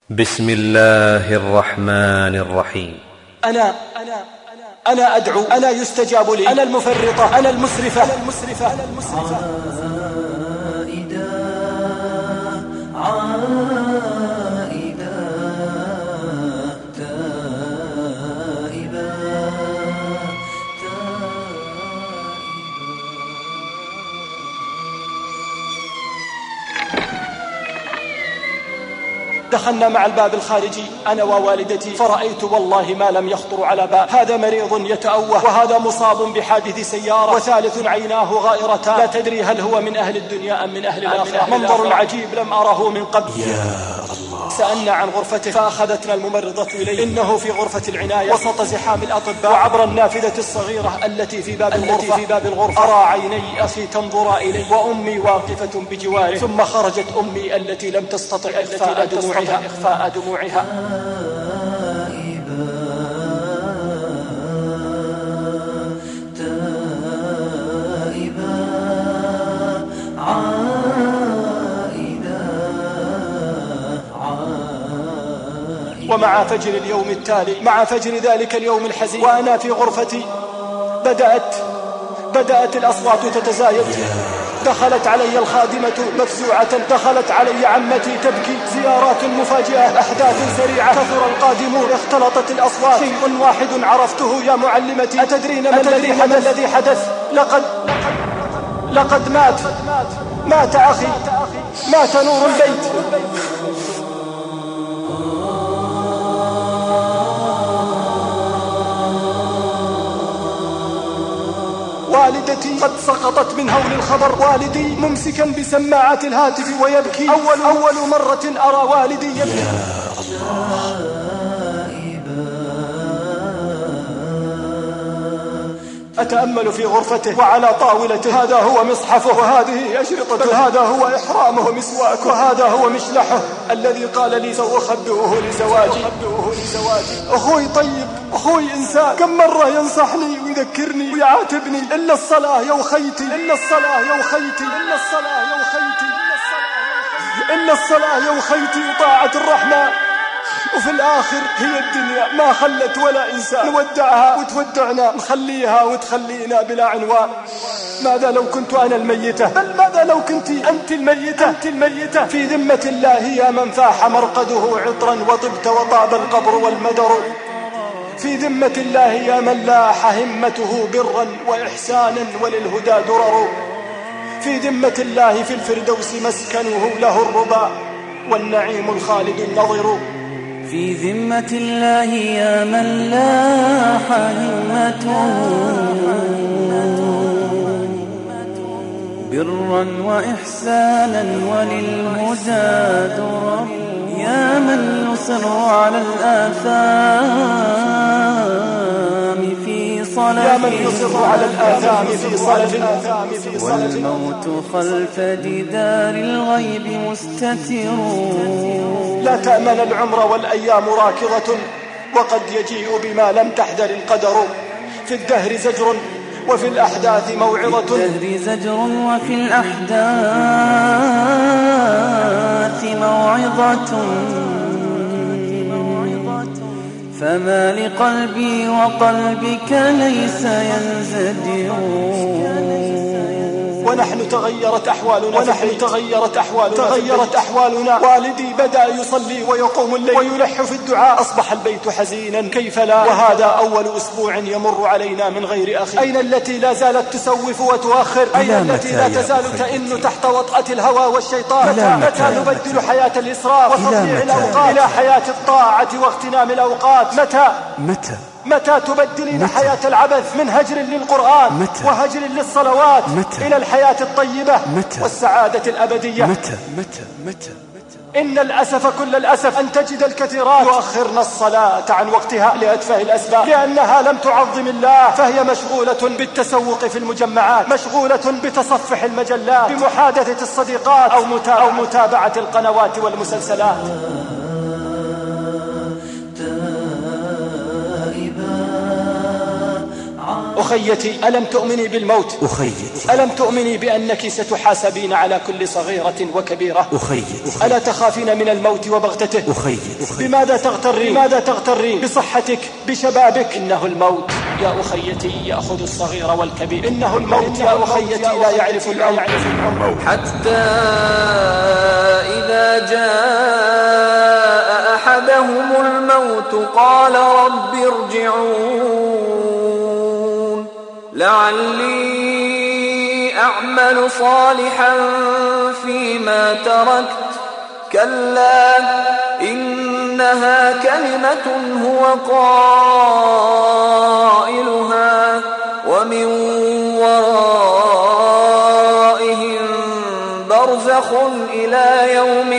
بسم الله الرحمن الرحيم. أنا أدعو، أنا يستجاب لي، أنا المفرطة، أنا المسرفة. دخلنا مع الباب الخارجي أنا ووالدتي، فرأيت والله ما لم يخطر على بال. هذا مريض يتأوه، وهذا مصاب بحادث سيارة، وثالث عيناه غائرتان، لا تدري هل هو من أهل الدنيا أم من أهل الآخرة. منظر عجيب لم أره من قبل. يا الله. سألنا عن غرفته فأخذتنا الممرضة إليه. إنه في غرفة العناية وسط زحام الأطباء، وعبر النافذة الصغيرة التي في باب الغرفة أرى عيني أخي تنظر إلي، وأمي واقفة بجواره. ثم خرجت أمي التي لم تستطع إخفاء دموعها. ومع فجر اليوم التالي، مع فجر ذلك اليوم الحزين، وأنا في غرفتي بدأت الأصوات تتزايد. دخلت علي الخادمة مفزوعة، دخلت علي عمتي تبكي. زيارات مفاجئة، أحداث سريعة، كثر القادمون، اختلطت الأصوات. شيء واحد عرفته يا معلمتي، أتدرين ما الذي حدث؟ لقد مات أخي، مات نور البيت. والدتي قد سقطت من هول الخبر، والدي ممسكا بسماعات الهاتف ويبكي. أول مرة أرى والدي يبكي. يا الله. أتأمل في غرفته وعلى طاولته، هذا هو مصحفه، وهذه أشرطته، هذا هو إحرامه مسواك، وهذا هو مشلحه الذي قال لي سأخبئه لزواجي. أخوي طيب، أخوي إنسان، كم مرة ينصحني ويذكرني ويعاتبني. إلا الصلاة يا أخيتي، إلا الصلاة يا أخيتي، إلا الصلاة يا أخيتي، إلا الصلاة يا أخيتي وطاعة الرحمن. وفي الآخر هي الدنيا ما خلت ولا إنسان، نودعها وتودعنا، نخليها وتخلينا بلا عنوان. ماذا لو كنت أنا الميتة؟ بل ماذا لو كنت أنت الميتة؟ في ذمة الله يا من فاح مرقده عطرا وطبت وطاب القبر والمدر. في ذمة الله يا من لاح همته برا وإحسانا وللهدى درر. في ذمة الله في الفردوس مسكنه له الربا والنعيم الخالد النظر. في ذمة الله يا من لاح همته برا وإحسانا وللهدى درر. يا من يصر على الآثام في صلب، والموت خلف جدار الغيب مستتر. لا تأمن العمر والأيام راكضة، وقد يجيء بما لم تحذر القدر. في الدهر زجر وفي الأحداث موعظة، في الدهر زجر وفي الأحداث موعظة. فما لقلبي وقلبك ليس ينزجر. ونحن تغيرت أحوالنا. والدي بدأ يصلي ويقوم الليل ويلح في الدعاء. أصبح البيت حزينا كيف لا، وهذا أول أسبوع يمر علينا من غير أخي. أين التي لا زالت تسوف وتؤخر؟ أين التي لا تزال تئن تحت وطأة الهوى والشيطان؟ متى نبدل حياة الإسراف وتضييع الأوقات إلى حياة الطاعة واغتنام الأوقات؟ متى تبدلين حياة العبث من هجر للقرآن وهجر للصلوات إلى الحياة الطيبة والسعادة الأبدية؟ متى إن الأسف كل الأسف أن تجد الكثيرات يؤخرن الصلاة عن وقتها لأتفه الأسباب، لأنها لم تعظم الله، فهي مشغولة بالتسوق في المجمعات، مشغولة بتصفح المجلات، بمحادثة الصديقات أو متابعة القنوات والمسلسلات. أخيتي ألم تؤمني بالموت؟ أخيتي ألم تؤمني بأنك ستحاسبين على كل صغيرة وكبيرة؟ أخيتي ألا تخافين من الموت وبغتته؟ أخيتي بماذا تغترين؟ بصحتك، بشبابك. إنه الموت يا أخيتي يأخذ الصغير والكبير. إنه الموت يا أخيتي لا يعرف العمر. حتى إذا جاء أحدهم الموت قال رب ارجعون لعلي أعمل صالحا فيما تركت كلا إنها كلمة هو قائلها ومن ورائهم برزخ إلى يوم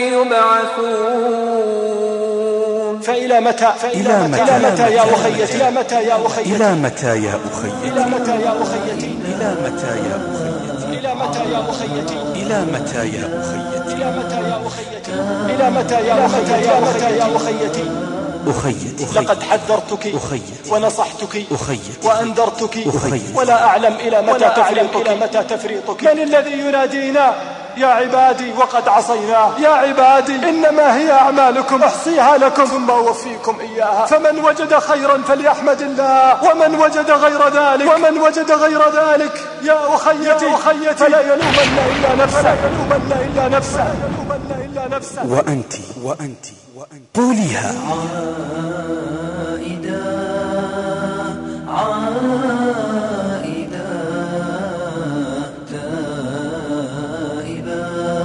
يبعثون. فإلى متى يا أخيتي؟ إلى متى يا أخيتي؟ إلى متى يا أخيتي؟ إلى متى يا أخيتي؟ إلى متى يا أخيتي؟ إلى متى يا أخيتي؟ إلى متى يا أخيتي؟ إلى متى يا أخيتي؟ إلى متى يا أخيتي؟ أخيتي لقد حذرتك أخيتي ونصحتك أخيتي وأنذرتك أخيتي ولا أعلم إلى متى تفريطك. من الذي ينادينا يا عبادي وقد عصيناه؟ يا عبادي إنما هي أعمالكم أحصيها لكم ثم أوفيكم إياها. فمن وجد خيرا فليحمد الله ومن وجد غير ذلك يا أخيتي فلا يلومن إلا نفسه. وأنت قوليها. عائدة تائبة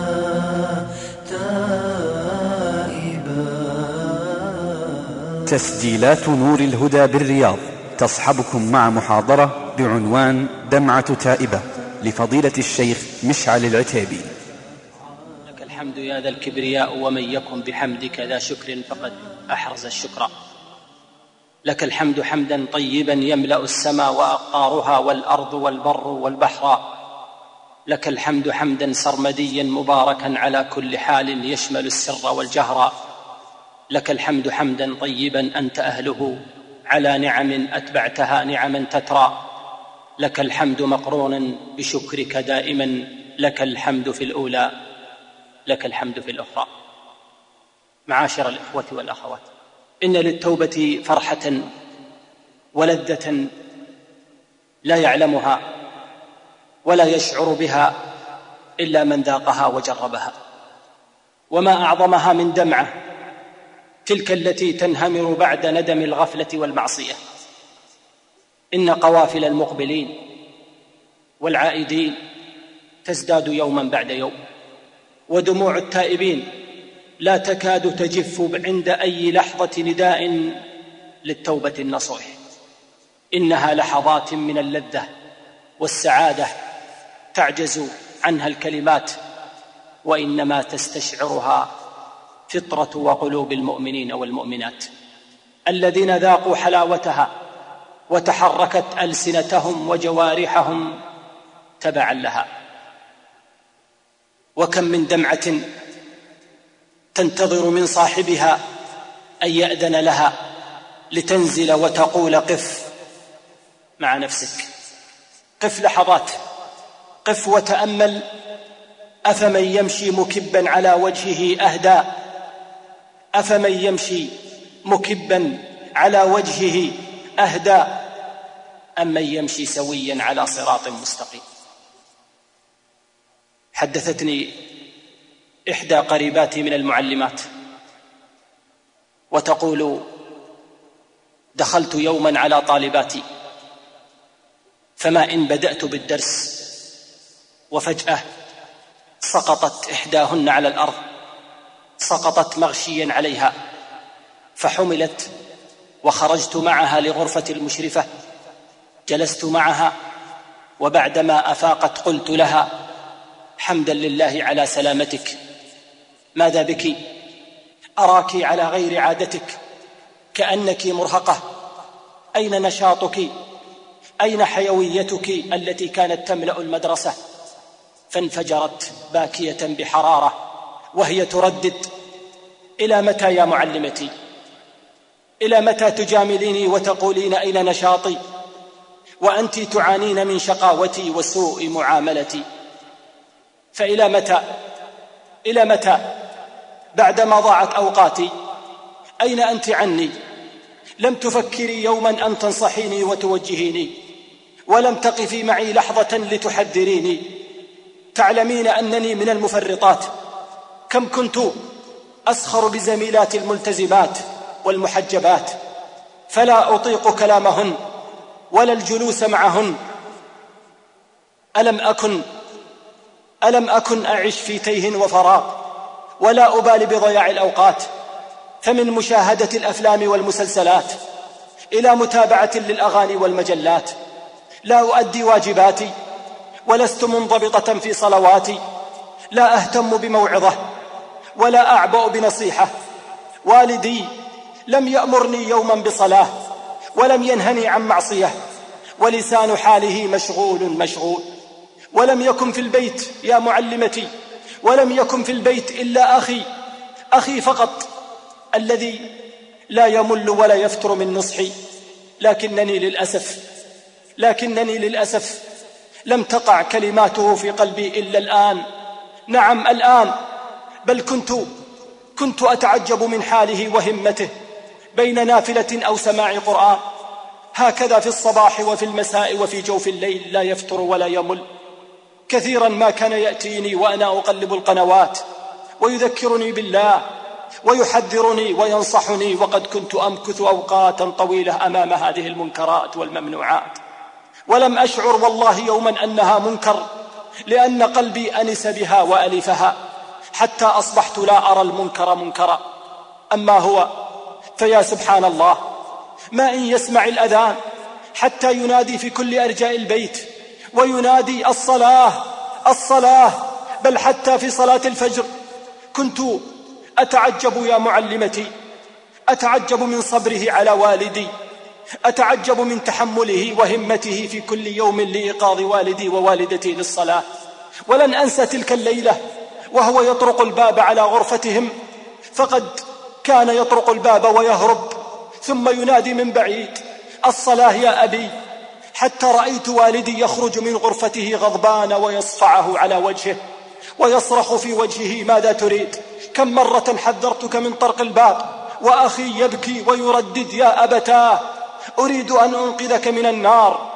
تسجيلات نور الهدى بالرياض تصحبكم مع محاضرة بعنوان دمعة تائبة لفضيلة الشيخ مشعل العتيبي. لك الحمد يا ذا الكبرياء ومن يكن بحمدك ذا شكر فقد أحرز الشكر. لك الحمد حمدا طيبا يملأ السماء وأقطارها والأرض والبر والبحر. لك الحمد حمدا سرمديا مباركا على كل حال يشمل السر والجهر. لك الحمد حمدا طيبا أنت أهله على نعم أتبعتها نعما تترى. لك الحمد مقرونا بشكرك دائما. لك الحمد في الأولى لك الحمد في الأخرى. معاشر الإخوة والأخوات، إن للتوبة فرحة ولذة لا يعلمها ولا يشعر بها إلا من ذاقها وجربها. وما أعظمها من دمعة تلك التي تنهمر بعد ندم الغفلة والمعصية. إن قوافل المقبلين والعائدين تزداد يوما بعد يوم، ودموع التائبين لا تكاد تجف عند أي لحظة نداء للتوبة النصوح. إنها لحظات من اللذة والسعادة تعجز عنها الكلمات، وإنما تستشعرها فطرة وقلوب المؤمنين والمؤمنات الذين ذاقوا حلاوتها وتحركت ألسنتهم وجوارحهم تبعا لها. وكم من دمعة تنتظر من صاحبها أن يأذن لها لتنزل وتقول قف مع نفسك، قف لحظات، قف وتأمل. أفمن يمشي مكبا على وجهه أهدى؟ أفمن يمشي مكبا على وجهه أهدى أم من يمشي سويا على صراط مستقيم؟ حدثتني إحدى قريباتي من المعلمات وتقول: دخلت يوما على طالباتي فما إن بدأت بالدرس وفجأة سقطت إحداهن على الأرض، سقطت مغشيا عليها، فحملت وخرجت معها لغرفة المشرفة. جلست معها وبعدما أفاقت قلت لها: حمدا لله على سلامتك، ماذا بك؟ أراك على غير عادتك، كأنك مرهقة، أين نشاطك؟ أين حيويتك التي كانت تملأ المدرسة؟ فانفجرت باكية بحرارة وهي تردد: إلى متى يا معلمتي؟ إلى متى تجامليني وتقولين أين نشاطي؟ وأنت تعانين من شقاوتي وسوء معاملتي. فإلى متى؟ إلى متى بعدما ضاعت أوقاتي؟ أين أنت عني؟ لم تفكري يوما أن تنصحيني وتوجهيني، ولم تقفي معي لحظة لتحذريني. تعلمين أنني من المفرطات. كم كنت أسخر بزميلات الملتزمات والمحجبات، فلا أطيق كلامهن ولا الجلوس معهن. ألم أكن أعيش في تيه وفراغ، ولا أبالي بضياع الأوقات. فمن مشاهدة الأفلام والمسلسلات إلى متابعة للأغاني والمجلات، لا أؤدي واجباتي، ولست منضبطة في صلواتي، لا أهتم بموعظة ولا أعبأ بنصيحة. والدي لم يأمرني يوما بصلاة، ولم ينهني عن معصية، ولسان حاله مشغول. ولم يكن في البيت يا معلمتي، ولم يكن في البيت إلا أخي فقط، الذي لا يمل ولا يفتر من نصحي. لكنني للأسف لم تقع كلماته في قلبي إلا الآن. نعم الآن. بل كنت أتعجب من حاله وهمته بين نافلة أو سماع قرآن، هكذا في الصباح وفي المساء وفي جوف الليل، لا يفتر ولا يمل. كثيرا ما كان يأتيني وأنا أقلب القنوات ويذكرني بالله ويحذرني وينصحني، وقد كنت أمكث أوقاتا طويلة أمام هذه المنكرات والممنوعات، ولم أشعر والله يوما أنها منكر، لأن قلبي أنس بها وألفها، حتى أصبحت لا أرى المنكر منكرا. أما هو فيا سبحان الله، ما إن يسمع الأذان حتى ينادي في كل أرجاء البيت، وينادي الصلاة، بل حتى في صلاة الفجر كنت أتعجب يا معلمتي، أتعجب من صبره على والدي، أتعجب من تحمله وهمته في كل يوم لإيقاظ والدي ووالدتي للصلاة. ولن أنسى تلك الليلة وهو يطرق الباب على غرفتهم، فقد كان يطرق الباب ويهرب، ثم ينادي من بعيد: الصلاة يا أبي. حتى رأيت والدي يخرج من غرفته غضبان ويصفعه على وجهه ويصرخ في وجهه: ماذا تريد؟ كم مرة حذرتك من طرق الباب وأخي يبكي ويردد: يا أبتاه، أريد أن أنقذك من النار،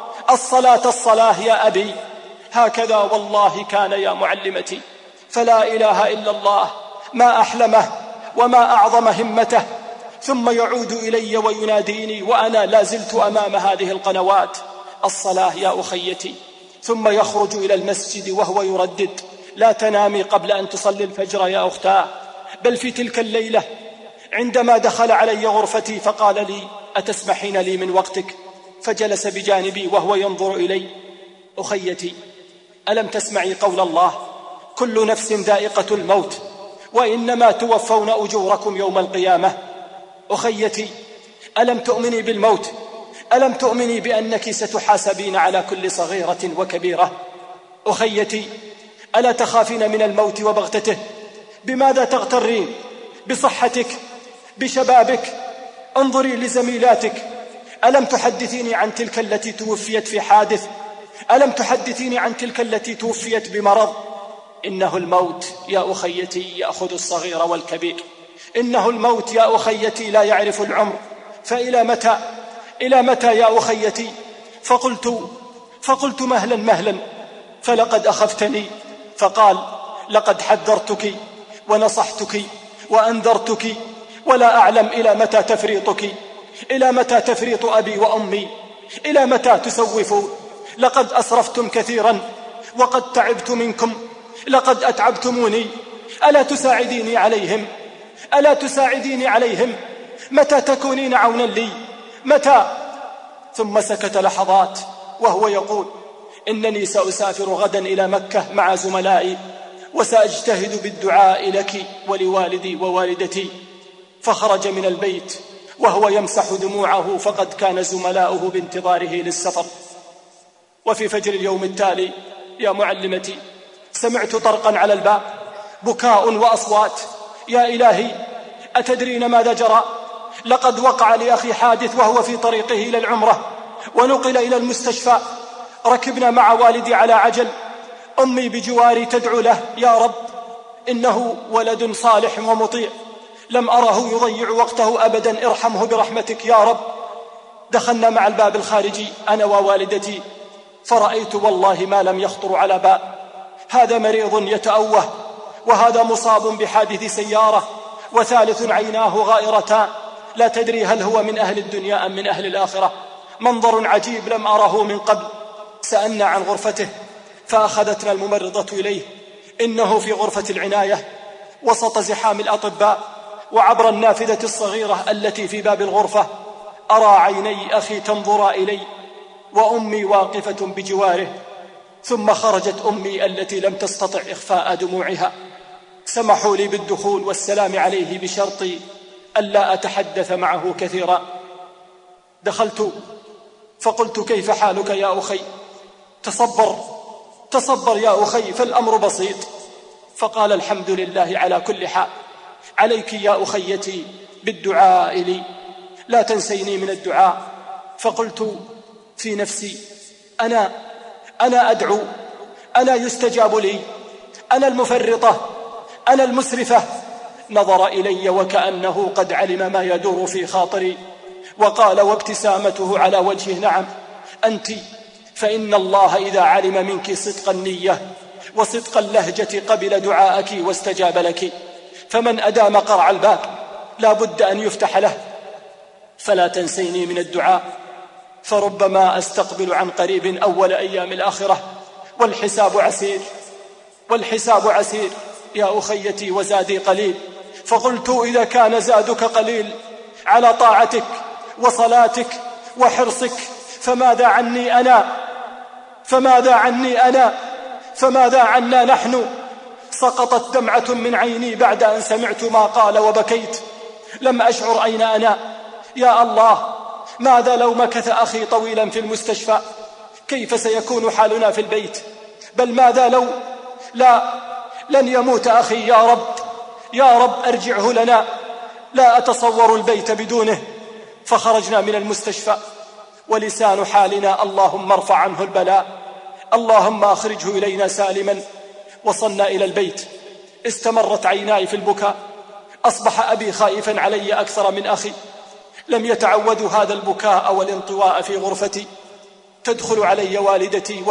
الصلاة يا أبي. هكذا والله كان يا معلمتي، فلا إله إلا الله، ما أحلمه وما أعظم همته. ثم يعود إلي ويناديني وأنا لازلت أمام هذه القنوات: الصلاة يا أخيتي. ثم يخرج إلى المسجد وهو يردد: لا تنامي قبل أن تصلي الفجر يا أختاه. بل في تلك الليلة عندما دخل علي غرفتي فقال لي: أتسمحين لي من وقتك؟ فجلس بجانبي وهو ينظر إلي: أخيتي، ألم تسمعي قول الله: كل نفس ذائقة الموت وإنما توفون أجوركم يوم القيامة؟ أخيتي، ألم تؤمني بالموت؟ ألم تؤمني بأنك ستحاسبين على كل صغيرة وكبيرة؟ أخيتي، ألا تخافين من الموت وبغتته؟ بماذا تغترين؟ بصحتك، بشبابك؟ انظري لزميلاتك، ألم تحدثيني عن تلك التي توفيت في حادث؟ ألم تحدثيني عن تلك التي توفيت بمرض؟ إنه الموت يا أخيتي يأخذ الصغير والكبير، إنه الموت يا أخيتي لا يعرف العمر. فإلى متى؟ إلى متى يا أخيتي؟ فقلت مهلا، فلقد أخفتني. فقال: لقد حذرتك ونصحتك وأنذرتك، ولا أعلم إلى متى تفريطك، إلى متى تفريط أبي وأمي، إلى متى تسوفوا؟ لقد أسرفتم كثيرا وقد تعبت منكم، لقد أتعبتموني، ألا تساعديني عليهم؟ ألا تساعديني عليهم؟ متى تكونين عونا لي؟ متى؟ ثم سكت لحظات وهو يقول: إنني سأسافر غدا إلى مكة مع زملائي، وسأجتهد بالدعاء لك ولوالدي ووالدتي. فخرج من البيت وهو يمسح دموعه، فقد كان زملاؤه بانتظاره للسفر. وفي فجر اليوم التالي يا معلمتي سمعت طرقا على الباب، بكاء وأصوات. يا إلهي، أتدرين ماذا جرى؟ لقد وقع لأخي حادث وهو في طريقه إلى العمرة، ونقل إلى المستشفى. ركبنا مع والدي على عجل، أمي بجواري تدعو له: يا رب إنه ولد صالح ومطيع، لم أره يضيع وقته أبدا، ارحمه برحمتك يا رب. دخلنا مع الباب الخارجي أنا ووالدتي، فرأيت والله ما لم يخطر على بال. هذا مريض يتأوه، وهذا مصاب بحادث سيارة، وثالث عيناه غائرتان، لا تدري هل هو من أهل الدنيا أم من أهل الآخرة. منظر عجيب لم أره من قبل. سألنا عن غرفته، فأخذتنا الممرضة إليه. إنه في غرفة العناية وسط زحام الأطباء، وعبر النافذة الصغيرة التي في باب الغرفة أرى عيني أخي تنظر إلي، وأمي واقفة بجواره. ثم خرجت أمي التي لم تستطع إخفاء دموعها. سمحوا لي بالدخول والسلام عليه بشرط ألا أتحدث معه كثيرا. دخلت فقلت: كيف حالك يا أخي؟ تصبر يا أخي، فالأمر بسيط. فقال: الحمد لله على كل حال، عليك يا أخيتي بالدعاء لي، لا تنسيني من الدعاء. فقلت في نفسي: أنا أدعو، أنا يستجاب لي، أنا المفرطة، أنا المسرفة. نظر إلي وكأنه قد علم ما يدور في خاطري، وقال وابتسامته على وجهه: نعم أنت، فإن الله إذا علم منك صدق النية وصدق اللهجة قبل دعاءك واستجاب لك، فمن أدام قرع الباب لا بد أن يفتح له، فلا تنسيني من الدعاء، فربما أستقبل عن قريب أول أيام الآخرة، والحساب عسير يا أخيتي، وزادي قليل. فقلت: إذا كان زادك قليل على طاعتك وصلاتك وحرصك، فماذا عنا نحن؟ سقطت دمعة من عيني بعد أن سمعت ما قال وبكيت. لم أشعر أين أنا. يا الله، ماذا لو مكث أخي طويلا في المستشفى؟ كيف سيكون حالنا في البيت؟ بل ماذا لو لن يموت أخي؟ يا رب أرجعه لنا، لا أتصور البيت بدونه. فخرجنا من المستشفى ولسان حالنا: اللهم ارفع عنه البلاء، اللهم أخرجه إلينا سالما. وصلنا إلى البيت، استمرت عيناي في البكاء. أصبح أبي خائفا علي أكثر من أخي. لم يتعودوا هذا البكاء والانطواء في غرفتي. تدخل علي والدتي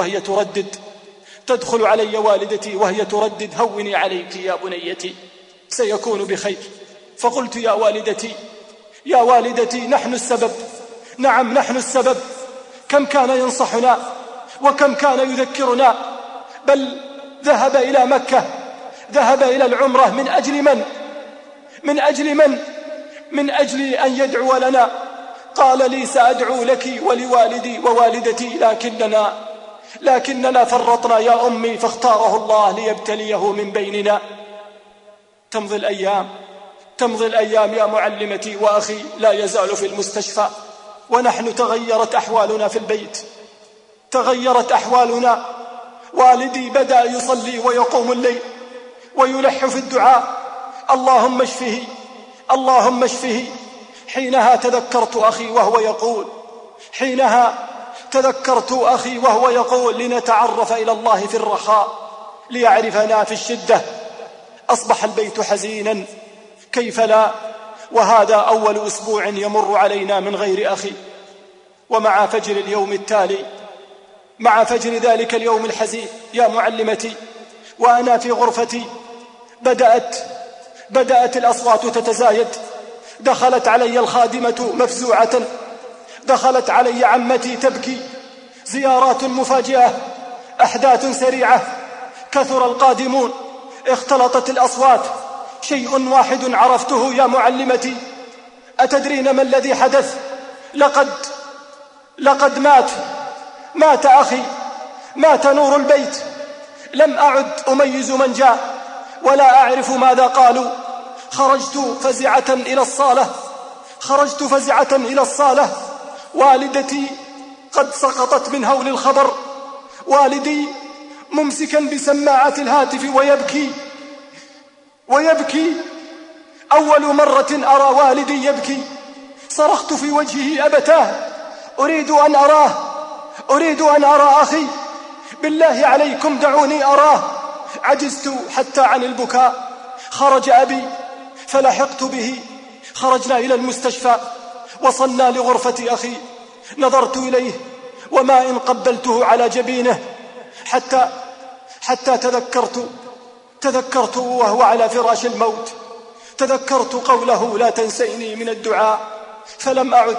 وهي تردد: هوني عليك يا بنيتي، سيكون بخير. فقلت: يا والدتي نحن السبب. نعم نحن السبب. كم كان ينصحنا وكم كان يذكرنا، بل ذهب إلى مكة، ذهب إلى العمرة من أجل من؟ من أجل أن يدعو لنا. قال لي: سأدعو لك ولوالدي ووالدتي، لكننا فرطنا يا أمي، فاختاره الله ليبتليه من بيننا. تمضي الأيام يا معلمتي، وأخي لا يزال في المستشفى، ونحن تغيرت أحوالنا في البيت، تغيرت أحوالنا. والدي بدأ يصلي ويقوم الليل ويلح في الدعاء: اللهم اشفه، اللهم اشفه. حينها تذكرت أخي وهو يقول: لنتعرف إلى الله في الرخاء ليعرفنا في الشدة. أصبح البيت حزينا، كيف لا، وهذا أول أسبوع يمر علينا من غير أخي. ومع فجر اليوم التالي، مع فجر ذلك اليوم الحزين يا معلمتي، وأنا في غرفتي، بدأت الأصوات تتزايد. دخلت علي الخادمة مفزوعة، دخلت علي عمتي تبكي. زيارات مفاجئة، أحداث سريعة، كثر القادمون، اختلطت الأصوات. شيء واحد عرفته يا معلمتي. أتدرين ما الذي حدث؟ لقد مات أخي، مات نور البيت. لم أعد أميز من جاء ولا أعرف ماذا قالوا. خرجت فزعة إلى الصالة. والدتي قد سقطت من هول الخبر، والدي ممسكا بسماعات الهاتف ويبكي. أول مرة أرى والدي يبكي. صرخت في وجهه: أبتاه، أريد أن أرى أخي، بالله عليكم دعوني أراه. عجزت حتى عن البكاء. خرج أبي فلحقت به، خرجنا إلى المستشفى، وصلنا لغرفة أخي. نظرت إليه وما إن قبلته على جبينه حتى تذكرت وهو على فراش الموت، تذكرت قوله لا تنسيني من الدعاء، فلم أعد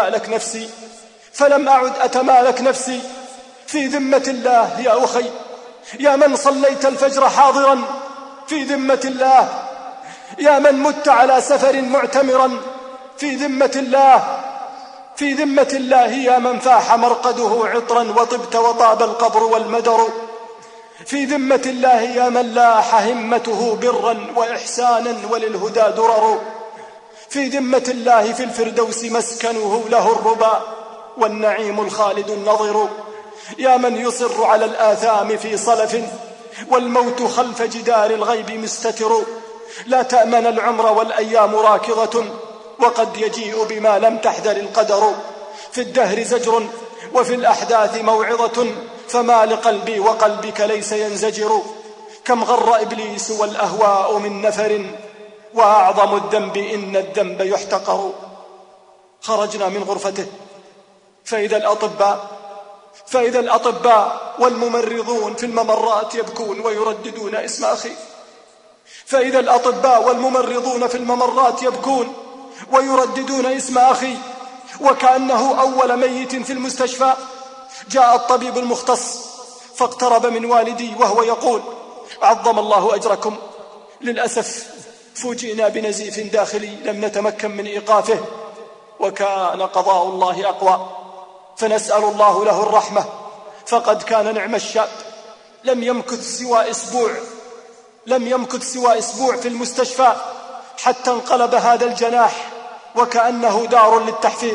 أتمالك نفسي. في ذمة الله يا أخي، يا من صليت الفجر حاضرا، في ذمة الله، يا من مت على سفر معتمرا، في ذمة الله، يا من فاح مرقده عطرا وطبت وطاب القبر والمدر، في ذمة الله، يا من لاح همته برا وإحسانا وللهدى درر، في ذمة الله، في الفردوس مسكنه له الربا والنعيم الخالد النظر، يا من يصر على الآثام في صلف والموت خلف جدار الغيب مستتر، لا تأمن العمر والأيام راكضة وقد يجيء بما لم تحذر القدر، في الدهر زجر وفي الأحداث موعظة، فما لقلبي وقلبك ليس ينزجر، كم غر إبليس والأهواء من نفر، وأعظم الذنب إن الذنب يحتقر. خرجنا من غرفته فإذا الأطباء والممرضون في الممرات يبكون ويرددون اسم أخي، فإذا الأطباء والممرضون في الممرات يبكون ويرددون اسم أخي، وكأنه أول ميت في المستشفى. جاء الطبيب المختص فاقترب من والدي وهو يقول: عظم الله أجركم، للأسف فوجئنا بنزيف داخلي لم نتمكن من إيقافه، وكان قضاء الله أقوى، فنسأل الله له الرحمة، فقد كان نعم الشاب، لم يمكث سوى أسبوع في المستشفى حتى انقلب هذا الجناح وكأنه دار للتحفيظ،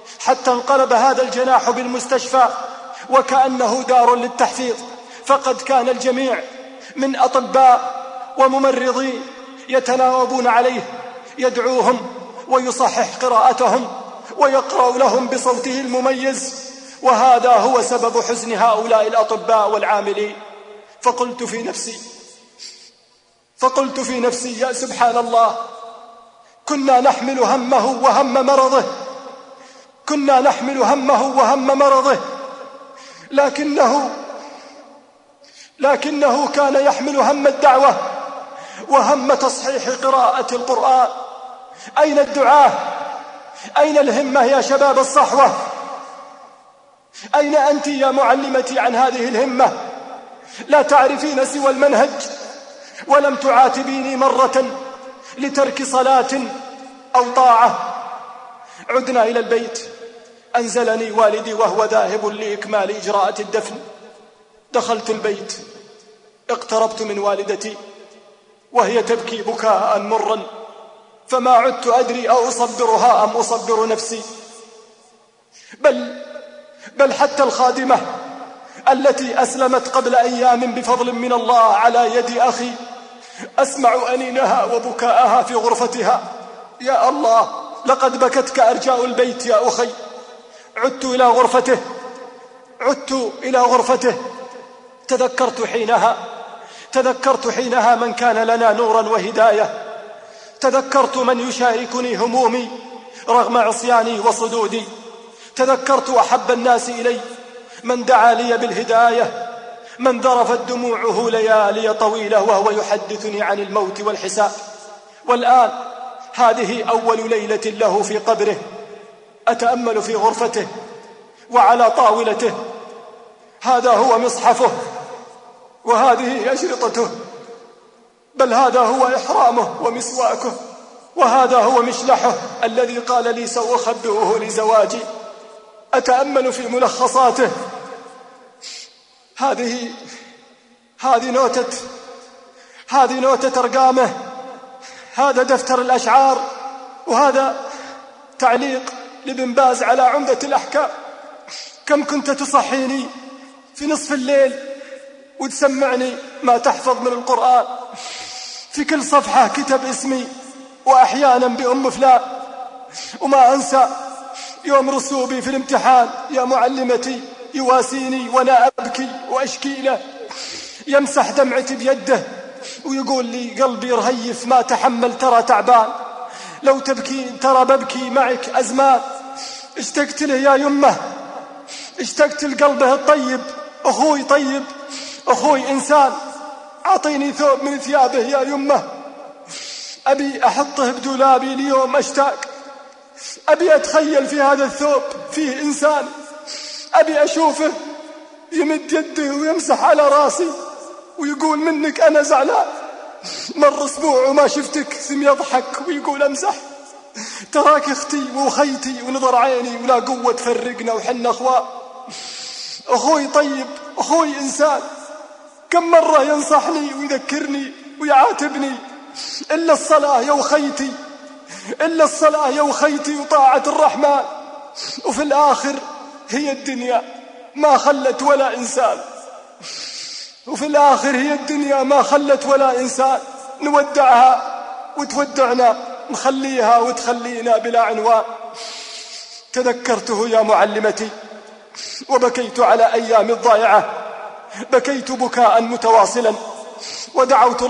فقد كان الجميع من أطباء وممرضين يتناوبون عليه، يدعوهم ويصحح قراءتهم ويقرأ لهم بصوته المميز، وهذا هو سبب حزن هؤلاء الأطباء والعاملين. فقلت في نفسي يا سبحان الله، كنا نحمل همه وهم مرضه، لكنه كان يحمل هم الدعوة وهم تصحيح قراءة القرآن. أين الدعاة؟ أين الهمة يا شباب الصحوة؟ أين أنت يا معلمتي عن هذه الهمة؟ لا تعرفين سوى المنهج، ولم تعاتبيني مرة لترك صلاة أو طاعة. عدنا إلى البيت، أنزلني والدي وهو ذاهب لإكمال إجراءات الدفن. دخلت البيت، اقتربت من والدتي وهي تبكي بكاء مرا، فما عدت أدري أصبرها أم أصبر نفسي، بل حتى الخادمة التي أسلمت قبل أيام بفضل من الله على يد أخي أسمع أنينها وبكاءها في غرفتها. يا الله، لقد بكتك أرجاء البيت يا أخي. عدت إلى غرفته. تذكرت حينها من كان لنا نورا وهداية، تذكرت من يشاركني همومي رغم عصياني وصدودي، تذكرت أحب الناس إلي من دعا لي بالهداية، من ذرفت دموعه ليالي طويلة وهو يحدثني عن الموت والحساب. والآن هذه أول ليلة له في قبره، أتأمل في غرفته وعلى طاولته، هذا هو مصحفه وهذه أشرطته، بل هذا هو إحرامه ومسواكه، وهذا هو مشلحه الذي قال لي سأخبئه لزواجي. أتأمل في ملخصاته، هذه نوتة أرقامه، هذا دفتر الأشعار، وهذا تعليق لابن باز على عمدة الأحكام. كم كنت تصحيني في نصف الليل وتسمعني ما تحفظ من القرآن، في كل صفحة كتب اسمي وأحيانا بأم فلان، وما أنسى يوم رسوبي في الامتحان يا معلمتي يواسيني وأنا أبكي وأشكي له، يمسح دمعتي بيده ويقول لي قلبي رهيف ما تحمل ترى تعبان، لو تبكي ترى ببكي معك أزمان. اشتقت له يا يمه، اشتقت لقلبه الطيب، أخوي طيب، أخوي إنسان، أعطيني ثوب من ثيابه يا يمه، أبي أحطه بدولابي اليوم أشتاق، أبي أتخيل في هذا الثوب فيه إنسان، أبي أشوفه يمد يده ويمسح على راسي ويقول منك أنا زعلان، مر أسبوع وما شفتك، ثم يضحك ويقول أمسح، تراك أختي وخيتي ونظر عيني ولا قوة تفرقنا وحنا أخوان. أخوي طيب، أخوي إنسان، كم مرة ينصحني ويذكرني ويعاتبني، إلا الصلاة يا أخيتي، إلا الصلاة يا أخيتي وطاعة الرحمن، وفي الآخر هي الدنيا ما خلت ولا إنسان، وفي الآخر هي الدنيا ما خلت ولا إنسان، نودعها وتودعنا، نخليها وتخلينا بلا عنوان. تذكرته يا معلمتي وبكيت على أيام الضائعة، بكيت بكاء متواصلا ودعوت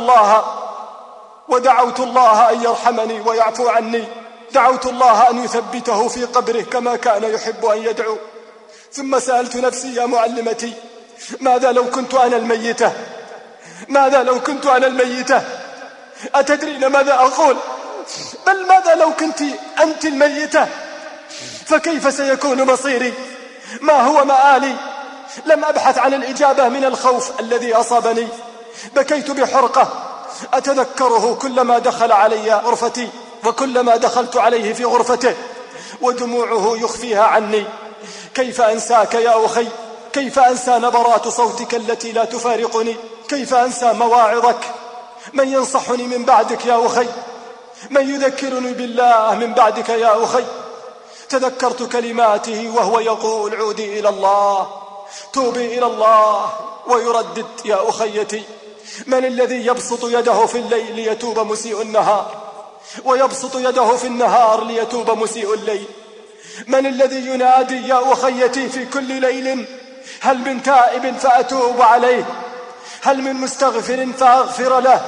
الله أن يرحمني ويعفو عني، دعوت الله أن يثبته في قبره كما كان يحب أن يدعو. ثم سألت نفسي يا معلمتي ماذا لو كنت أنا الميتة، ماذا لو كنت أنا الميتة؟ أتدرين ماذا أقول؟ بل ماذا لو كنت أنت الميتة؟ فكيف سيكون مصيري؟ ما هو مآلي؟ لم أبحث عن الإجابة من الخوف الذي أصابني. بكيت بحرقة أتذكره كلما دخل علي غرفتي وكلما دخلت عليه في غرفته، ودموعه يخفيها عني. كيف أنساك يا أخي؟ كيف أنسى نبرات صوتك التي لا تفارقني؟ كيف أنسى مواعظك؟ من ينصحني من بعدك يا أخي؟ من يذكرني بالله من بعدك يا أخي؟ تذكرت كلماته وهو يقول عودي إلى الله، توبي إلى الله، ويردد يا أخيتي من الذي يبسط يده في الليل ليتوب مسيء النهار، ويبسط يده في النهار ليتوب مسيء الليل؟ من الذي ينادي يا أخيتي في كل ليل هل من تائب فأتوب عليه، هل من مستغفر فأغفر له؟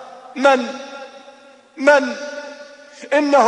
من إنه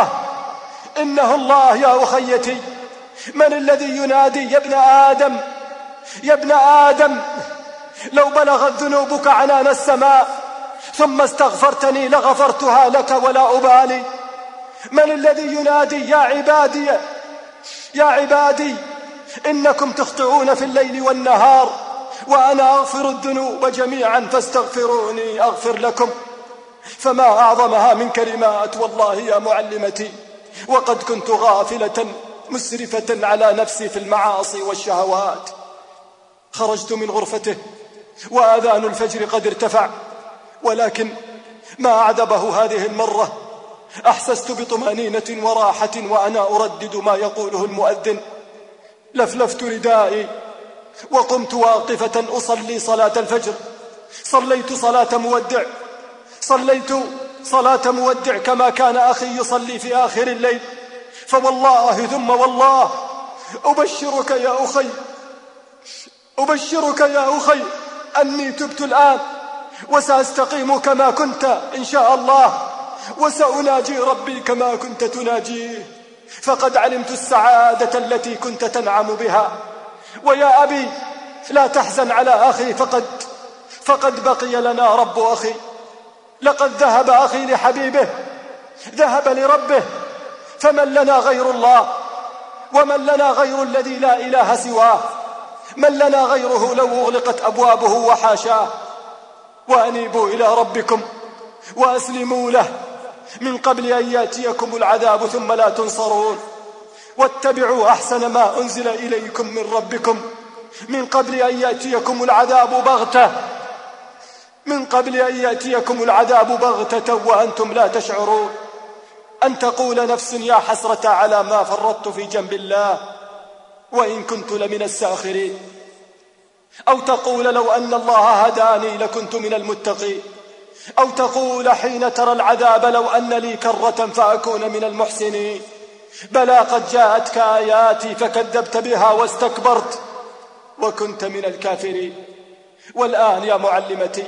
الله يا أخيتي. من الذي ينادي يا ابن آدم، يا ابن آدم لو بلغت ذنوبك عنان السماء ثم استغفرتني لغفرتها لك ولا أبالي. من الذي ينادي يا عبادي إنكم تخطئون في الليل والنهار وأنا أغفر الذنوب جميعا فاستغفروني أغفر لكم. فما أعظمها من كلمات والله يا معلمتي، وقد كنت غافلة مسرفة على نفسي في المعاصي والشهوات. خرجت من غرفته وآذان الفجر قد ارتفع، ولكن ما أعذبه هذه المرة أحسست بطمأنينة وراحة وأنا أردد ما يقوله المؤذن. لفلفت ردائي وقمت واقفة أصلي صلاة الفجر. صليت صلاة مودع كما كان أخي يصلي في آخر الليل. فوالله ثم والله أبشرك يا أخي أني تبت الآن وسأستقيم كما كنت إن شاء الله، وسأناجي ربي كما كنت تناجيه، فقد علمت السعادة التي كنت تنعم بها. ويا أبي لا تحزن على أخي، فقد بقي لنا رب أخي. لقد ذهب أخي لحبيبه، ذهب لربه، فمن لنا غير الله، ومن لنا غير الذي لا إله سواه، من لنا غيره لو أغلقت أبوابه وحاشاه. وأنيبوا إلى ربكم وأسلموا له من قبل أن يأتيكم العذاب ثم لا تنصرون، واتبعوا أحسن ما أنزل إليكم من ربكم من قبل أن يأتيكم العذاب بغتة وأنتم لا تشعرون. أن تقول نفس يا حسرة على ما فرطت في جنب الله وإن كنت لمن الساخرين، أو تقول لو أن الله هداني لكنت من المتقين، أو تقول حين ترى العذاب لو أن لي كرة فأكون من المحسنين. بلى قد جاءتك آياتي فكذبت بها واستكبرت وكنت من الكافرين. والآن يا معلمتي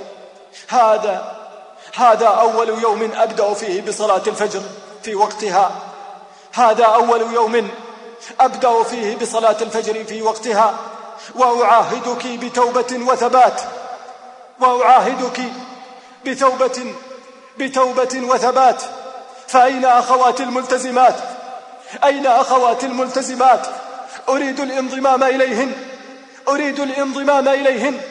هذا أول يوم أبدأ فيه بصلاة الفجر في وقتها. هذا أول يوم أبدأ فيه بصلاة الفجر في وقتها، وأعاهدك بتوبة وثبات، وأعاهدك بتوبة وثبات. فأين أخواتي الملتزمات؟ أين أخواتي الملتزمات؟ أريد الانضمام إليهن.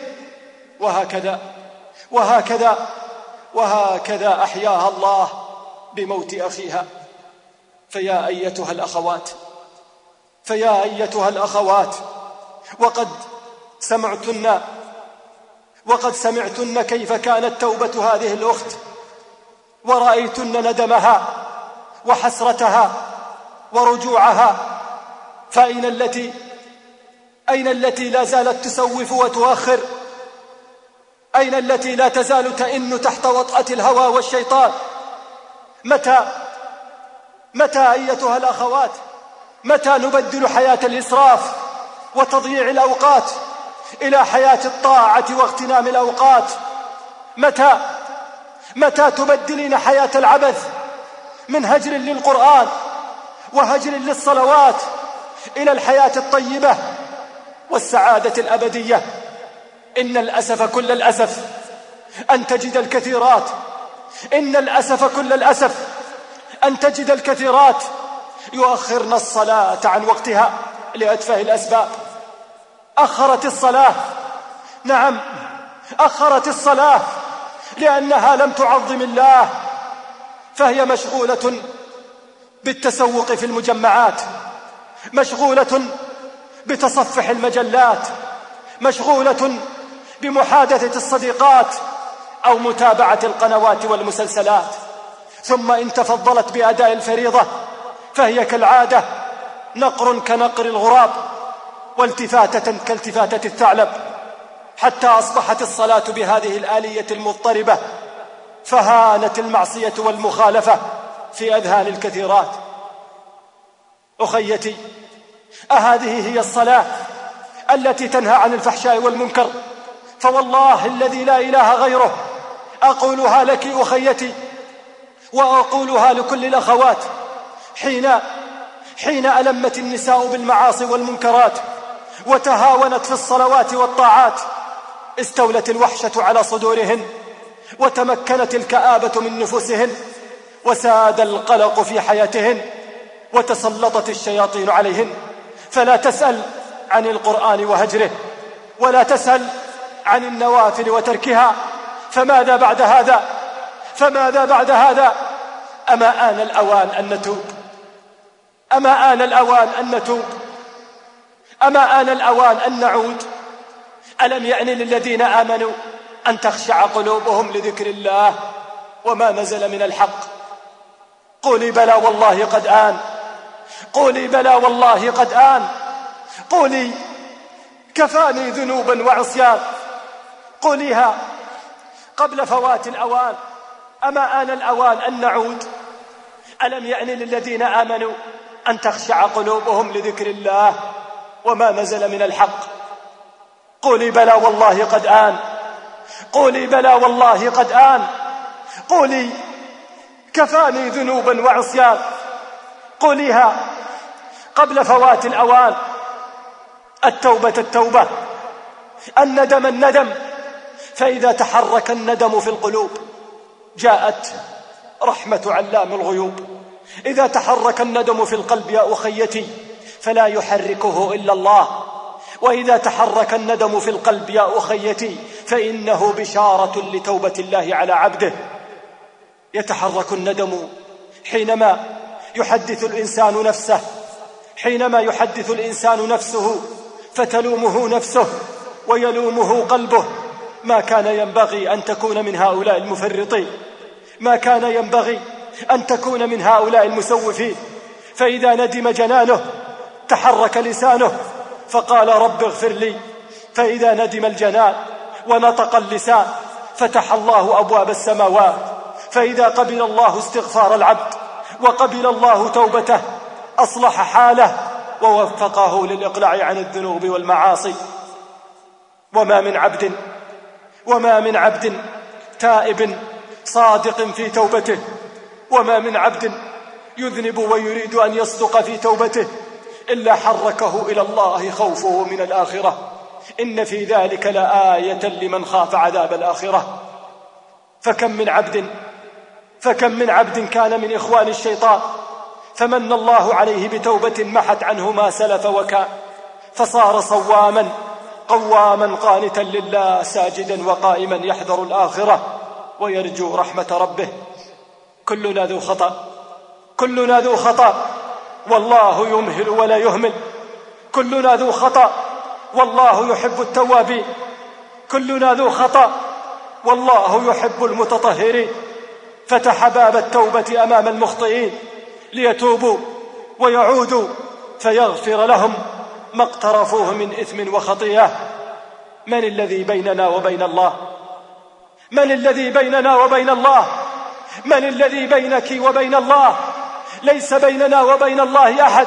وهكذا أحياها الله بموت أخيها. فيا أيتها الأخوات، وقد سمعتن كيف كانت توبة هذه الأخت، ورأيتن ندمها وحسرتها ورجوعها. فأين التي لا زالت تسوف وتؤخر؟ أين التي لا تزال تئن تحت وطأة الهوى والشيطان؟ متى أيتها الأخوات؟ متى نبدل حياة الإسراف وتضييع الأوقات إلى حياة الطاعة واغتنام الأوقات؟ متى تبدلين حياة العبث من هجر للقرآن وهجر للصلوات إلى الحياة الطيبة والسعادة الأبدية؟ إن الأسف كل الأسف أن تجد الكثيرات يؤخرن الصلاة عن وقتها لأتفه الأسباب. أخرت الصلاة لأنها لم تعظم الله، فهي مشغولة بالتسوق في المجمعات، مشغولة بتصفح المجلات، مشغولة بمحادثة الصديقات أو متابعة القنوات والمسلسلات. ثم إن تفضلت بأداء الفريضة فهي كالعادة نقر كنقر الغراب، والتفاتة كالتفاتة الثعلب، حتى أصبحت الصلاة بهذه الآلية المضطربة، فهانت المعصية والمخالفة في أذهان الكثيرات. أخيتي، أهذه هي الصلاة التي تنهى عن الفحشاء والمنكر؟ فوالله الذي لا إله غيره أقولها لك أخيتي، وأقولها لكل الأخوات. حين ألمت النساء بالمعاصي والمنكرات وتهاونت في الصلوات والطاعات، استولت الوحشة على صدورهن، وتمكنت الكآبة من نفوسهن، وساد القلق في حياتهن، وتسلطت الشياطين عليهن. فلا تسأل عن القرآن وهجره، ولا تسأل عن النوافل وتركها. فماذا بعد هذا؟ أما آن الأوان أن نتوب؟ أما آن الأوان أن نعود؟ ألم يعني للذين آمنوا أن تخشع قلوبهم لذكر الله وما نزل من الحق؟ قولي بلى والله قد آن، قولي بلى والله قد آن، قولي كفاني ذنوبا وعصيان، قوليها قبل فوات الأوان. أما آن الأوان أن نعود؟ ألم يعني للذين آمنوا أن تخشع قلوبهم لذكر الله وما نزل من الحق؟ قولي بلى والله قد آن، قولي بلى والله قد آن، قولي كفاني ذنوبا وعصيان، قوليها قبل فوات الأوان. التوبة، الندم، فإذا تحرك الندم في القلوب جاءت رحمة علام الغيوب. إذا تحرك الندم في القلب يا أخيتي فلا يحركه إلا الله. وإذا تحرك الندم في القلب يا أخيتي فإنه بشارة لتوبة الله على عبده. يتحرك الندم حينما يحدث الإنسان نفسه فتلومه نفسه ويلومه قلبه. ما كان ينبغي أن تكون من هؤلاء المفرطين، ما كان ينبغي أن تكون من هؤلاء المسوفين. فإذا ندم جنانه تحرك لسانه فقال رب اغفر لي. فإذا ندم الجنان ونطق اللسان فتح الله أبواب السماوات. فإذا قبل الله استغفار العبد وقبل الله توبته أصلح حاله ووفقه للإقلاع عن الذنوب والمعاصي. وما من عبد تائب صادق في توبته، وما من عبد يذنب ويريد أن يصدق في توبته إلا حركه إلى الله خوفه من الآخرة. إن في ذلك لآية لمن خاف عذاب الآخرة. فكم من عبد كان من إخوان الشيطان فمن الله عليه بتوبة محت عنه ما سلف وكان، فصار صواما قواما قانتا لله ساجدا وقائما يحذر الآخرة ويرجو رحمة ربه. كلنا ذو خطأ والله يمهل ولا يهمل. كلنا ذو خطأ والله يحب التوابين. كلنا ذو خطأ والله يحب المتطهرين. فتح باب التوبة أمام المخطئين ليتوبوا ويعودوا فيغفر لهم ما اقترفوه من إثم وخطيئة. من الذي بيننا وبين الله؟ من الذي بيننا وبين الله؟ من الذي بينك وبين الله؟ ليس بيننا وبين الله أحد.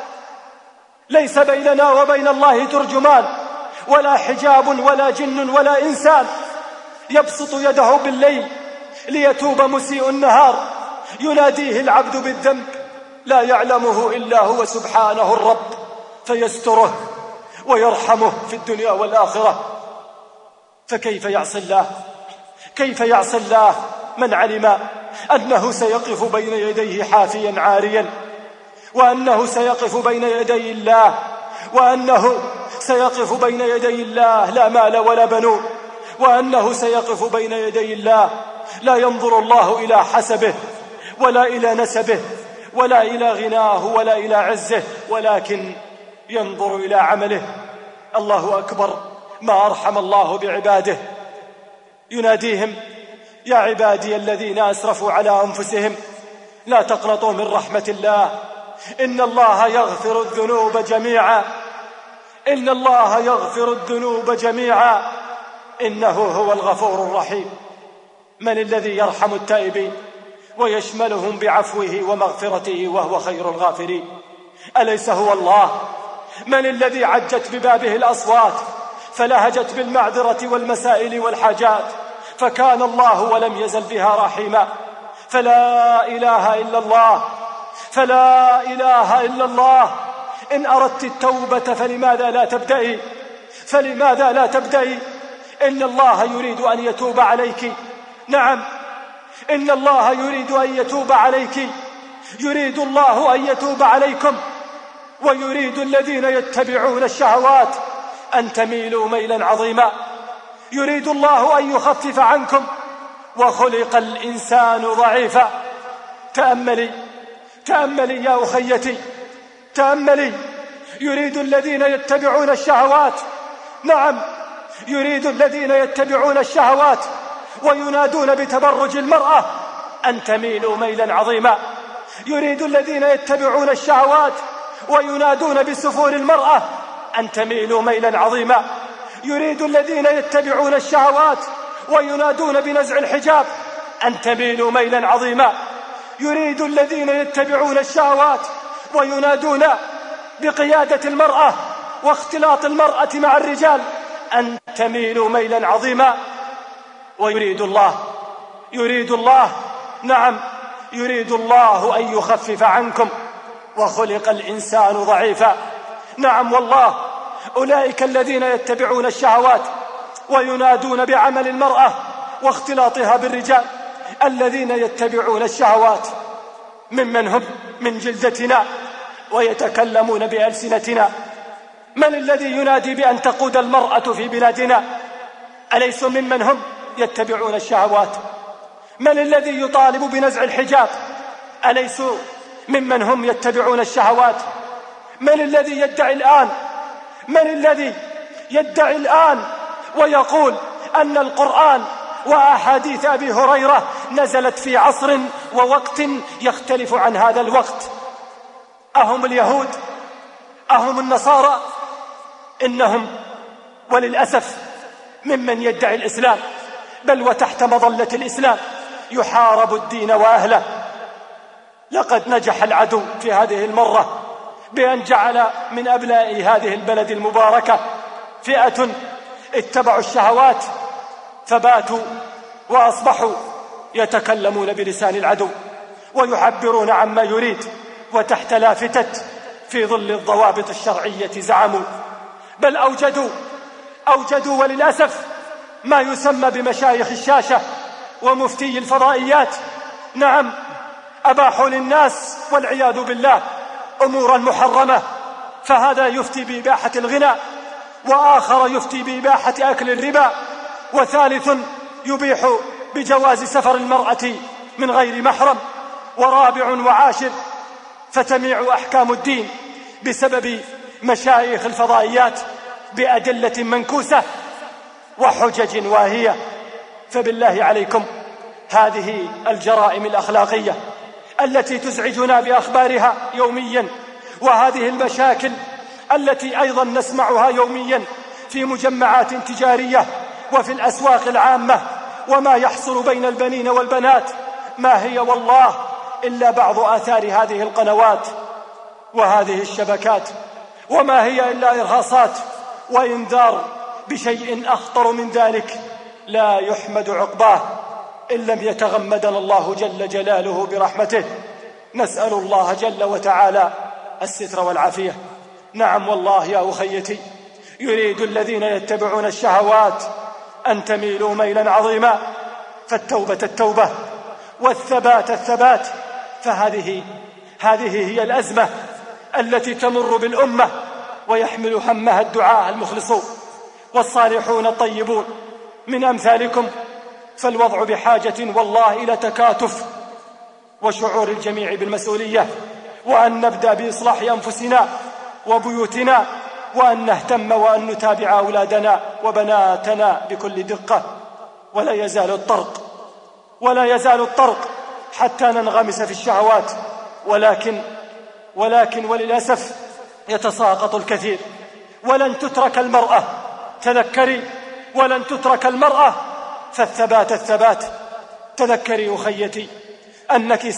ليس بيننا وبين الله ترجمان ولا حجاب ولا جن ولا إنسان يبسط يده بالليل ليتوب مسيء النهار يناديه العبد بالذنب لا يعلمه إلا هو سبحانه الرب فيستره ويرحمه في الدنيا والآخرة. فكيف يعصي الله؟ كيف يعصي الله من علم أنه سيقف بين يديه حافيا عاريا، وأنه سيقف بين يدي الله، وأنه سيقف بين يدي الله لا مال ولا بنون، وأنه سيقف بين يدي الله لا ينظر الله إلى حسبه ولا إلى نسبه ولا إلى غناه ولا إلى عزه، ولكن ينظر إلى عمله. الله أكبر، ما أرحم الله بعباده. يناديهم: يا عبادي الذين أسرفوا على أنفسهم لا تقنطوا من رحمة الله إن الله يغفر الذنوب جميعا، إن الله يغفر الذنوب جميعا إنه هو الغفور الرحيم. من الذي يرحم التائبين ويشملهم بعفوه ومغفرته وهو خير الغافرين؟ أليس هو الله؟ من الذي عجت ببابه الأصوات فلهجت بالمعذرة والمسائل والحاجات فكان الله ولم يزل بها رحيما؟ فلا إله إلا الله، فلا إله إلا الله. إن أردت التوبة فلماذا لا تبدأي؟ فلماذا لا تبدأي؟ إن الله يريد أن يتوب عليك. نعم، إن الله يريد أن يتوب عليك. يريد الله أن يتوب عليكم، ويريد الذين يتبعون الشهوات أن تميلوا ميلا عظيما. يريد الله أن يخفف عنكم، وخلق الإنسان ضعيفا. تأملي يا أخيتي، تأملي. يريد الذين يتبعون الشهوات، نعم، يريد الذين يتبعون الشهوات وينادون بتبرج المرأة أن تميلوا ميلا عظيما. يريد الذين يتبعون الشهوات وينادون بسفور المرأة أن تميلوا ميلا عظيما. يريد الذين يتبعون الشهوات وينادون بنزع الحجاب أن تميلوا ميلا عظيما. يريد الذين يتبعون الشهوات وينادون بقيادة المرأة واختلاط المرأة مع الرجال أن تميلوا ميلا عظيما. ويريد الله، نعم، يريد الله أن يخفف عنكم، وخلق الإنسان ضعيفا. نعم والله، أولئك الذين يتبعون الشهوات وينادون بعمل المرأة واختلاطها بالرجال، الذين يتبعون الشهوات ممن هم من جلدتنا ويتكلمون بألسنتنا. من الذي ينادي بأن تقود المرأة في بلادنا؟ أليسوا ممن هم يتبعون الشهوات؟ من الذي يطالب بنزع الحجاب؟ أليسوا ممن هم يتبعون الشهوات؟ من الذي يدعي الآن ويقول أن القرآن وأحاديث أبي هريرة نزلت في عصر ووقت يختلف عن هذا الوقت؟ أهم اليهود؟ أهم النصارى؟ إنهم وللأسف ممن يدعي الإسلام، بل وتحت مظلة الإسلام يحارب الدين وأهله. لقد نجح العدو في هذه المرة بأن جعل من أبناء هذه البلد المباركة فئة اتبعوا الشهوات فباتوا وأصبحوا يتكلمون بلسان العدو ويعبرون عما يريد، وتحت لافتة في ظل الضوابط الشرعية زعموا، بل أوجدوا وللأسف ما يسمى بمشايخ الشاشة ومفتي الفضائيات. نعم، أباحوا للناس والعياذ بالله أمورا محرمة، فهذا يفتي بإباحة الغناء، وآخر يفتي بإباحة أكل الربا، وثالث يبيح بجواز سفر المرأة من غير محرم، ورابع وعاشر فتميع أحكام الدين بسبب مشايخ الفضائيات بأدلة منكوسة وحجج واهية. فبالله عليكم هذه الجرائم الأخلاقية التي تزعجنا بأخبارها يوميا، وهذه المشاكل التي أيضا نسمعها يوميا في مجمعات تجارية وفي الأسواق العامة، وما يحصل بين البنين والبنات، ما هي والله إلا بعض آثار هذه القنوات وهذه الشبكات، وما هي إلا إرهاصات وإنذار بشيء أخطر من ذلك لا يحمد عقباه إن لم يتغمدنا الله جل جلاله برحمته. نسأل الله جل وتعالى الستر والعافية. نعم والله يا أخيتي، يريد الذين يتبعون الشهوات أن تميلوا ميلا عظيما، فالتوبة التوبة والثبات الثبات. فهذه هي الأزمة التي تمر بالأمة، ويحمل همها الدعاء المخلصون والصالحون الطيبون من أمثالكم. فالوضع بحاجة والله إلى تكاتف وشعور الجميع بالمسؤولية، وأن نبدأ بإصلاح أنفسنا وبيوتنا، وأن نهتم وأن نتابع أولادنا وبناتنا بكل دقة. ولا يزال الطرق حتى ننغمس في الشهوات، ولكن وللأسف يتساقط الكثير. ولن تترك المرأة، تذكري، ولن تترك المرأة، فالثبات الثبات. تذكري أخيتي أنك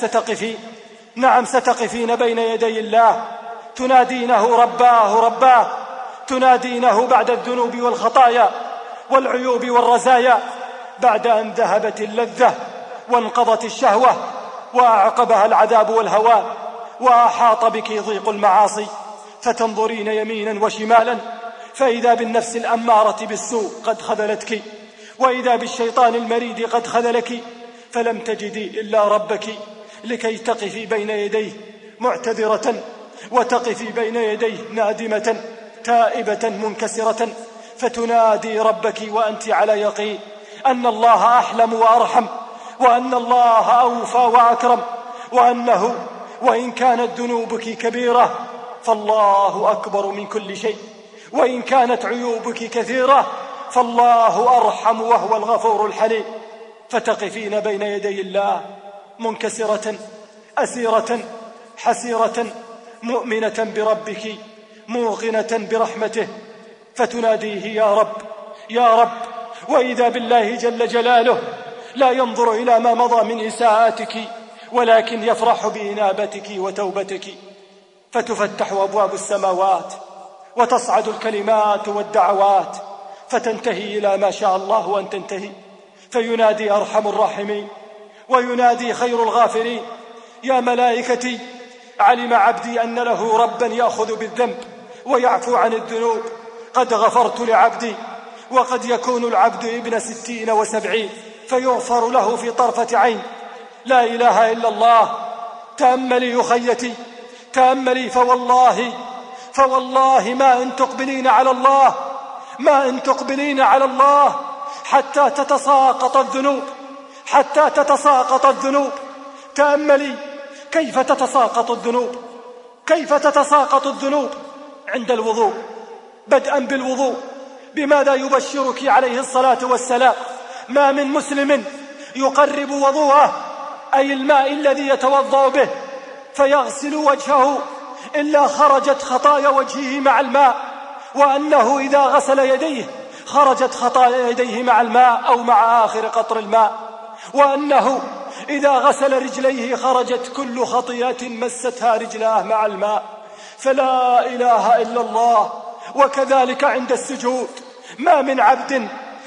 ستقفين بين يدي الله، تنادينه رباه، تنادينه بعد الذنوب والخطايا والعيوب والرزايا، بعد أن ذهبت اللذة وانقضت الشهوة وأعقبها العذاب والهوان، وأحاط بك ضيق المعاصي، فتنظرين يمينا وشمالا، فإذا بالنفس الأمارة بالسوء قد خذلتك، وإذا بالشيطان المريد قد خذلك، فلم تجدي إلا ربك لكي تقفي بين يديه معتذرة، وتقفي بين يديه نادمة تائبة منكسرة، فتنادي ربك وأنت على يقين أن الله أحلم وأرحم، وأن الله أوفى وأكرم، وأنه وإن كانت ذنوبك كبيرة فالله أكبر من كل شيء، وإن كانت عيوبك كثيرة فالله أرحم وهو الغفور الحليم. فتقفين بين يدي الله منكسرة أسيرة حسيرة مؤمنة بربك موقنة برحمته، فتناديه يا رب، وإذا بالله جل جلاله لا ينظر إلى ما مضى من إساءاتك، ولكن يفرح بإنابتك وتوبتك. فتفتح أبواب السماوات وتصعد الكلمات والدعوات، فتنتهي إلى ما شاء الله أن تنتهي، فينادي أرحم الراحمين وينادي خير الغافرين: يا ملائكتي، علم عبدي أن له ربا يأخذ بالذنب ويعفو عن الذنوب، قد غفرت لعبدي. وقد يكون العبد ابن 60 و70 فيغفر له في طرفة عين. لا إله إلا الله. تأملي أخيتي، تأملي، فوالله ما أن تقبلين على الله حتى تتساقط الذنوب، تأملي كيف تتساقط الذنوب عند الوضوء، بدءا بالوضوء. بماذا يبشرك عليه الصلاة والسلام؟ ما من مسلم يقرب وضوءه، أي الماء الذي يتوضأ به، فيغسل وجهه إلا خرجت خطايا وجهه مع الماء، وأنه إذا غسل يديه خرجت خطايا يديه مع الماء أو مع آخر قطر الماء، وأنه إذا غسل رجليه خرجت كل خطيئة مستها رجلاه مع الماء. فلا إله إلا الله. وكذلك عند السجود، ما من عبد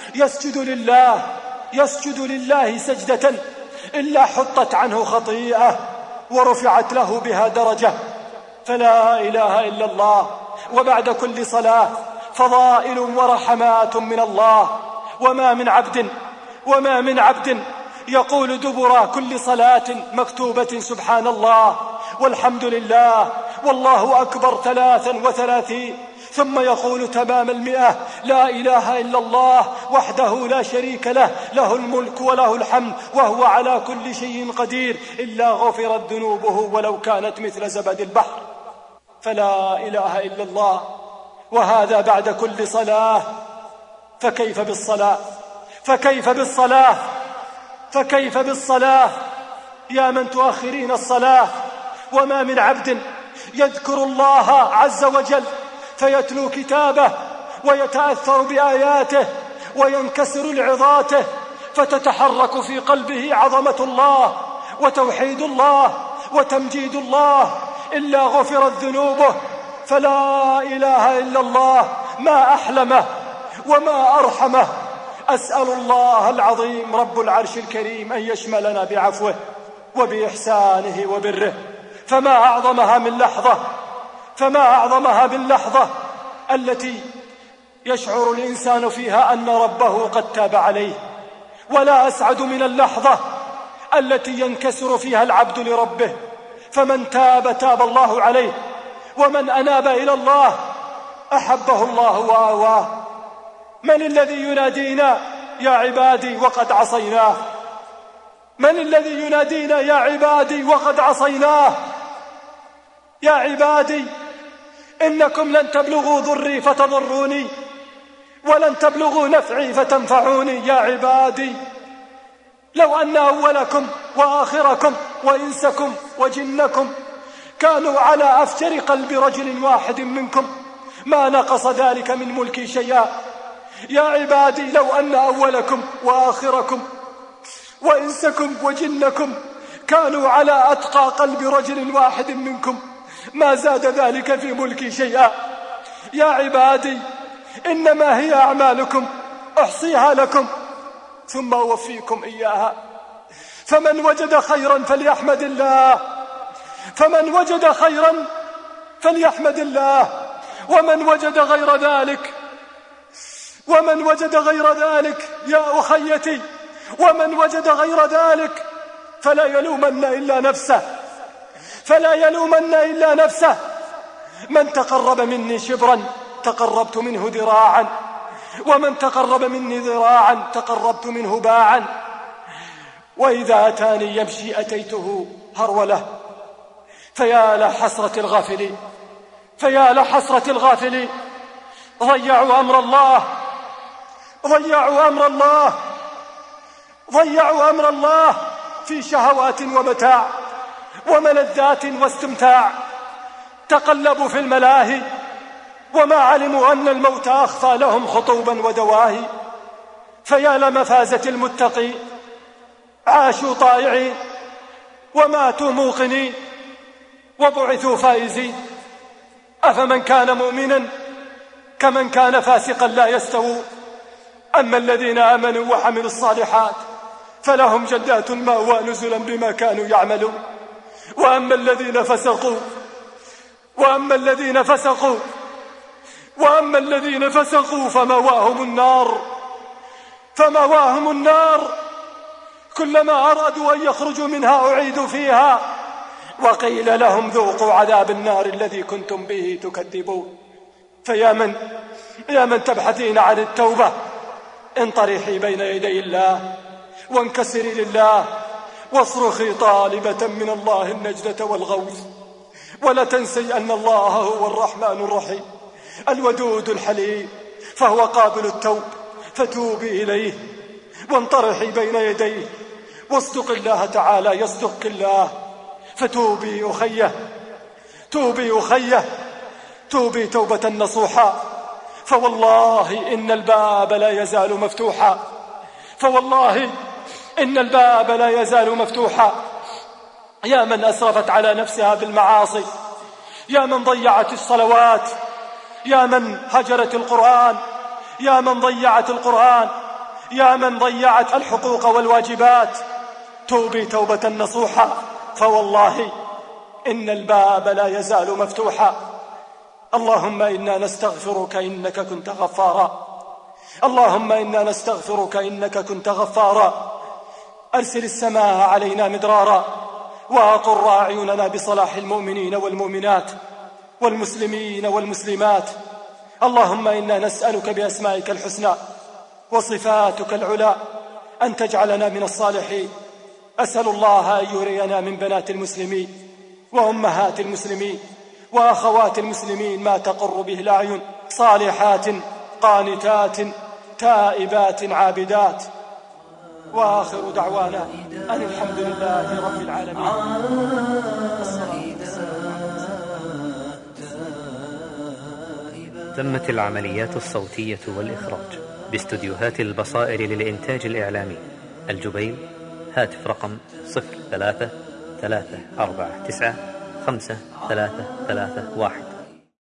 يسجد لله سجدة إلا حطت عنه خطيئة ورفعت له بها درجة. فلا إله إلا الله. وبعد كل صلاة فضائل ورحمات من الله. وما من عبد يقول دبر كل صلاة مكتوبة سبحان الله والحمد لله والله أكبر 33، ثم يقول تمام 100 لا إله إلا الله وحده لا شريك له، له الملك وله الحمد وهو على كل شيء قدير، إلا غفرت ذنوبه ولو كانت مثل زبد البحر. فلا إله إلا الله. وهذا بعد كل صلاة. فكيف بالصلاة يا من تؤخرين الصلاة؟ وما من عبد يذكر الله عز وجل فيتلو كتابه ويتأثر بآياته وينكسر لعظاته فتتحرك في قلبه عظمة الله وتوحيد الله وتمجيد الله، إلا غفرت ذنوبه. فلا إله إلا الله. ما أحلمه وما أرحمه. أسأل الله العظيم رب العرش الكريم أن يشملنا بعفوه وبإحسانه وبره. فما أعظمها من لحظة التي يشعر الإنسان فيها أن ربه قد تاب عليه، ولا أسعد من اللحظة التي ينكسر فيها العبد لربه. فمن تاب الله عليه، ومن أناب إلى الله أحبه الله وآواه. من الذي ينادينا يا عبادي وقد عصيناه؟ من الذي ينادينا يا عبادي وقد عصيناه؟ يا عبادي إنكم لن تبلغوا ضري فتضروني ولن تبلغوا نفعي فتنفعوني. يا عبادي لو أن أولكم وآخركم وإنسكم وجنكم كانوا على أفجر قلب رجل واحد منكم ما نقص ذلك من ملكي شيئا. يا عبادي لو أن أولكم وآخركم وإنسكم وجنكم كانوا على أتقى قلب رجل واحد منكم ما زاد ذلك في ملكي شيئا. يا عبادي إنما هي أعمالكم أحصيها لكم ثم أوفيكم إياها. فمن وجد خيرا فليحمد الله، فمن وجد خيرا فليحمد الله، ومن وجد غير ذلك يا أخيتي، ومن وجد غير ذلك فلا يلومن إلا نفسه. من تقرب مني شبرا تقربت منه ذراعا، ومن تقرب مني ذراعا تقربت منه باعا. وإذا أتاني يمشي أتيته هرولة. فيا لحسرة الغافلين ضيعوا أمر الله في شهوات ومتاع وملذات واستمتاع. تقلبوا في الملاهي وما علموا أن الموت أخفى لهم خطوبا ودواهي. فيا لمفازة المتقين عاشوا طائعين وماتوا موقنين وبعثوا فائزين. أفمن كان مؤمنا كمن كان فاسقا لا يستوون. أما الذين آمنوا وعملوا الصالحات فلهم جنات المأوى نزلا بما كانوا يعملون. وأما الذين فسقوا فمأواهم النار كلما أرادوا أن يخرجوا منها أعيدوا فيها وقيل لهم ذوقوا عذاب النار الذي كنتم به تكذبون. فيا من تبحثين عن التوبة انطرحي بين يدي الله وانكسري لله واصرخي طالبة من الله النجدة والغوث. ولا تنسي أن الله هو الرحمن الرحيم الودود الحليم، فهو قابل التوب. فتوبي إليه وانطرحي بين يديه واصدق الله تعالى يصدقك الله. فتوبي أخيه توبي توبة نصوحا، فوالله إن الباب لا يزال مفتوحا. يا من أسرفت على نفسها بالمعاصي يا من ضيعت الصلوات، يا من هجرت القرآن، يا من ضيعت القرآن، يا من ضيعت الحقوق والواجبات، توبي توبة نصوحة، فوالله إن الباب لا يزال مفتوحا. اللهم إنا نستغفرك إنك كنت غفارا، اللهم إنا نستغفرك إنك كنت غفارا. أرسل السماء علينا مدرارا، وأقر أعيننا بصلاح المؤمنين والمؤمنات والمسلمين والمسلمات. اللهم إنا نسألك بأسمائك الحسنى وصفاتك العلى أن تجعلنا من الصالحين. أسأل الله أن يرينا من بنات المسلمين وأمهات المسلمين وأخوات المسلمين ما تقر به الأعين، صالحات قانتات تائبات عابدات. وآخر دعوانا أن الحمد لله رب العالمين. تمت العمليات الصوتية والإخراج باستديوهات البصائر للإنتاج الإعلامي الجبيل. هاتف رقم 03 349 5331.